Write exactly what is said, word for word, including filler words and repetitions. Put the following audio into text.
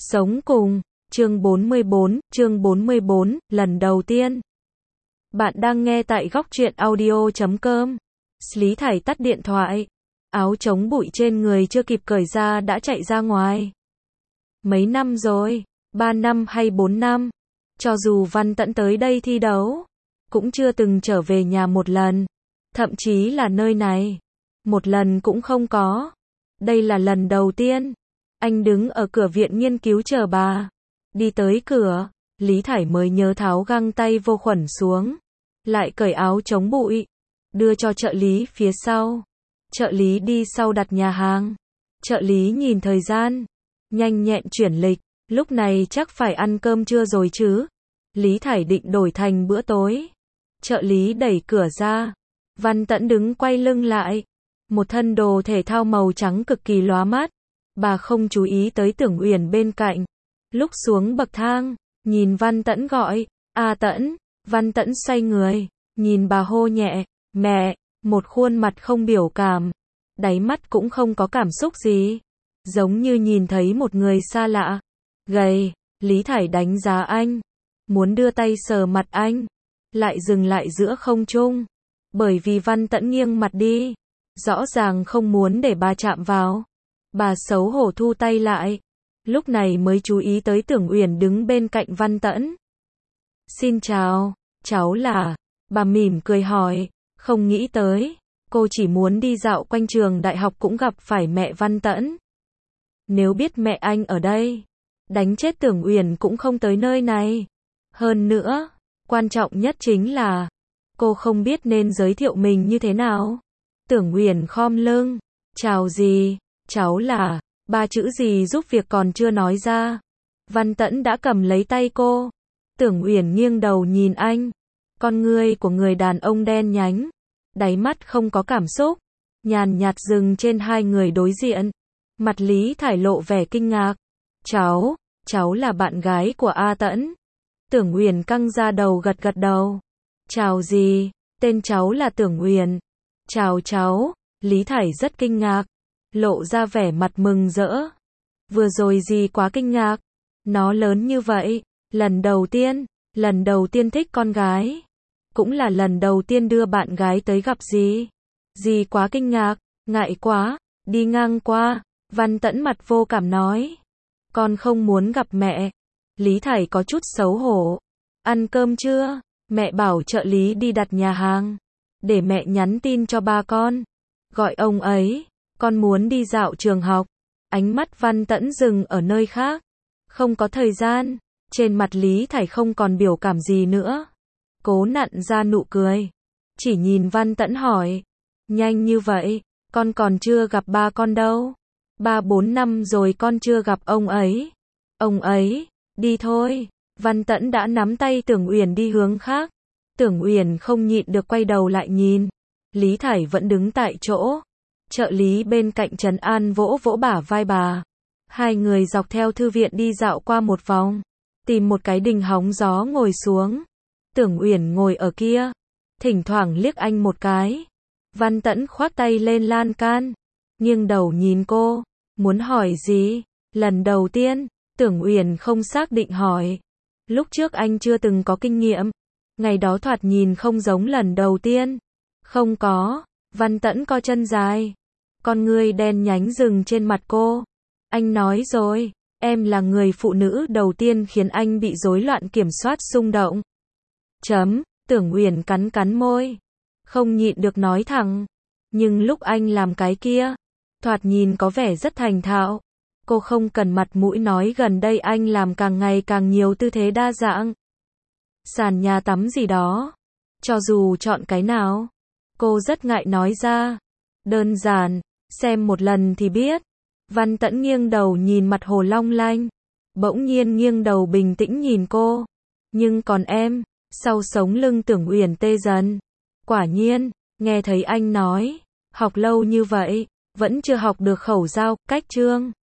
Sống cùng, chương bốn mươi bốn, chương bốn mươi bốn, lần đầu tiên. Bạn đang nghe tại góc truyện audio chấm com. Lý Thải tắt điện thoại. Áo chống bụi trên người chưa kịp cởi ra đã chạy ra ngoài. Mấy năm rồi, ba năm hay bốn năm. Cho dù Văn Tẫn tới đây thi đấu, cũng chưa từng trở về nhà một lần. Thậm chí là nơi này, một lần cũng không có. Đây là lần đầu tiên. Anh đứng ở cửa viện nghiên cứu chờ bà. Đi tới cửa, Lý Thải mới nhớ tháo găng tay vô khuẩn xuống. Lại cởi áo chống bụi. Đưa cho trợ lý phía sau. Trợ lý đi sau đặt nhà hàng. Trợ lý nhìn thời gian. Nhanh nhẹn chuyển lịch. Lúc này chắc phải ăn cơm trưa rồi chứ. Lý Thải định đổi thành bữa tối. Trợ lý đẩy cửa ra. Văn Tẫn đứng quay lưng lại. Một thân đồ thể thao màu trắng cực kỳ lóa mắt. Bà không chú ý tới Tưởng Uyển bên cạnh. Lúc xuống bậc thang, nhìn Văn Tẫn gọi, "A Tẫn." Văn Tẫn xoay người, nhìn bà hô nhẹ, "Mẹ." Một khuôn mặt không biểu cảm, đáy mắt cũng không có cảm xúc gì, giống như nhìn thấy một người xa lạ. Gầy, Lý Thải đánh giá anh, muốn đưa tay sờ mặt anh, lại dừng lại giữa không trung, bởi vì Văn Tẫn nghiêng mặt đi, rõ ràng không muốn để bà chạm vào. Bà xấu hổ thu tay lại, lúc này mới chú ý tới Tưởng Uyển đứng bên cạnh Văn Tẫn. "Xin chào, cháu là?" Bà mỉm cười hỏi, không nghĩ tới, cô chỉ muốn đi dạo quanh trường đại học cũng gặp phải mẹ Văn Tẫn. Nếu biết mẹ anh ở đây, đánh chết Tưởng Uyển cũng không tới nơi này. Hơn nữa, quan trọng nhất chính là, cô không biết nên giới thiệu mình như thế nào. Tưởng Uyển khom lưng, "Chào gì? Cháu là..." Ba chữ gì giúp việc còn chưa nói ra. Văn Tẫn đã cầm lấy tay cô. Tưởng Uyển nghiêng đầu nhìn anh. Con ngươi của người đàn ông đen nhánh. Đáy mắt không có cảm xúc. Nhàn nhạt dừng trên hai người đối diện. Mặt Lý Thải lộ vẻ kinh ngạc. "Cháu, cháu là bạn gái của A Tẫn." Tưởng Uyển căng ra đầu gật gật đầu. "Chào gì? Tên cháu là Tưởng Uyển." "Chào cháu." Lý Thải rất kinh ngạc, lộ ra vẻ mặt mừng rỡ. Vừa rồi gì quá kinh ngạc, nó lớn như vậy, lần đầu tiên, lần đầu tiên thích con gái, cũng là lần đầu tiên đưa bạn gái tới gặp gì. Gì quá kinh ngạc, ngại quá, đi ngang qua. Văn Tẫn mặt vô cảm nói, "Con không muốn gặp mẹ." Lý Thải có chút xấu hổ. "Ăn cơm chưa? Mẹ bảo trợ lý đi đặt nhà hàng, để mẹ nhắn tin cho ba con, gọi ông ấy. Con muốn đi dạo trường học." Ánh mắt Văn Tẫn dừng ở nơi khác. Không có thời gian. Trên mặt Lý Thải không còn biểu cảm gì nữa. Cố nặn ra nụ cười. Chỉ nhìn Văn Tẫn hỏi, "Nhanh như vậy, con còn chưa gặp ba con đâu. Ba bốn năm rồi con chưa gặp ông ấy." "Ông ấy, đi thôi." Văn Tẫn đã nắm tay Tưởng Uyển đi hướng khác. Tưởng Uyển không nhịn được quay đầu lại nhìn. Lý Thải vẫn đứng tại chỗ. Trợ lý bên cạnh trấn an vỗ vỗ bả vai bà. Hai người dọc theo thư viện đi dạo qua một vòng, tìm một cái đình hóng gió ngồi xuống. Tưởng Uyển ngồi ở kia, thỉnh thoảng liếc anh một cái. Văn Tẫn khoác tay lên lan can, nghiêng đầu nhìn cô, muốn hỏi gì. Lần đầu tiên, Tưởng Uyển không xác định hỏi. Lúc trước anh chưa từng có kinh nghiệm, ngày đó thoạt nhìn không giống lần đầu tiên. "Không có." Văn Tẫn co chân dài, con ngươi đen nhánh dừng trên mặt cô. "Anh nói rồi, em là người phụ nữ đầu tiên khiến anh bị rối loạn kiểm soát xung động." Chấm. Tưởng Uyển cắn cắn môi, không nhịn được nói thẳng. Nhưng lúc anh làm cái kia, thoạt nhìn có vẻ rất thành thạo. Cô không cần mặt mũi nói gần đây anh làm càng ngày càng nhiều tư thế đa dạng. Sàn nhà tắm gì đó. Cho dù chọn cái nào, cô rất ngại nói ra. Đơn giản, xem một lần thì biết. Văn Tẫn nghiêng đầu nhìn mặt hồ long lanh. Bỗng nhiên nghiêng đầu bình tĩnh nhìn cô. "Nhưng còn em?" Sau sống lưng Tưởng Uyển tê dần. Quả nhiên, nghe thấy anh nói, học lâu như vậy, vẫn chưa học được khẩu giao, cách chương.